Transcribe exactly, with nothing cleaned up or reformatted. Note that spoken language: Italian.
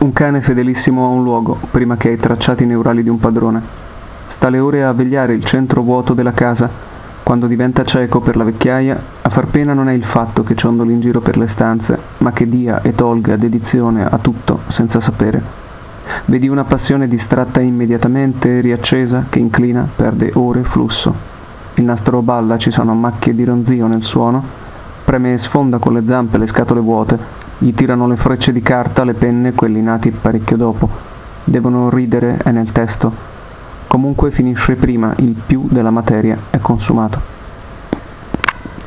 Un cane fedelissimo a un luogo, prima che ai tracciati neurali di un padrone. Sta le ore a vegliare il centro vuoto della casa. Quando diventa cieco per la vecchiaia, a far pena non è il fatto che ciondoli in giro per le stanze, ma che dia e tolga dedizione a tutto senza sapere. Vedi una passione distratta immediatamente, riaccesa, che inclina, perde ore flusso. Il nastro balla, ci sono macchie di ronzio nel suono. Preme e sfonda con le zampe le scatole vuote. Gli tirano le frecce di carta, le penne, quelli nati parecchio dopo. Devono ridere, è nel testo. Comunque finisce prima, il più della materia è consumato.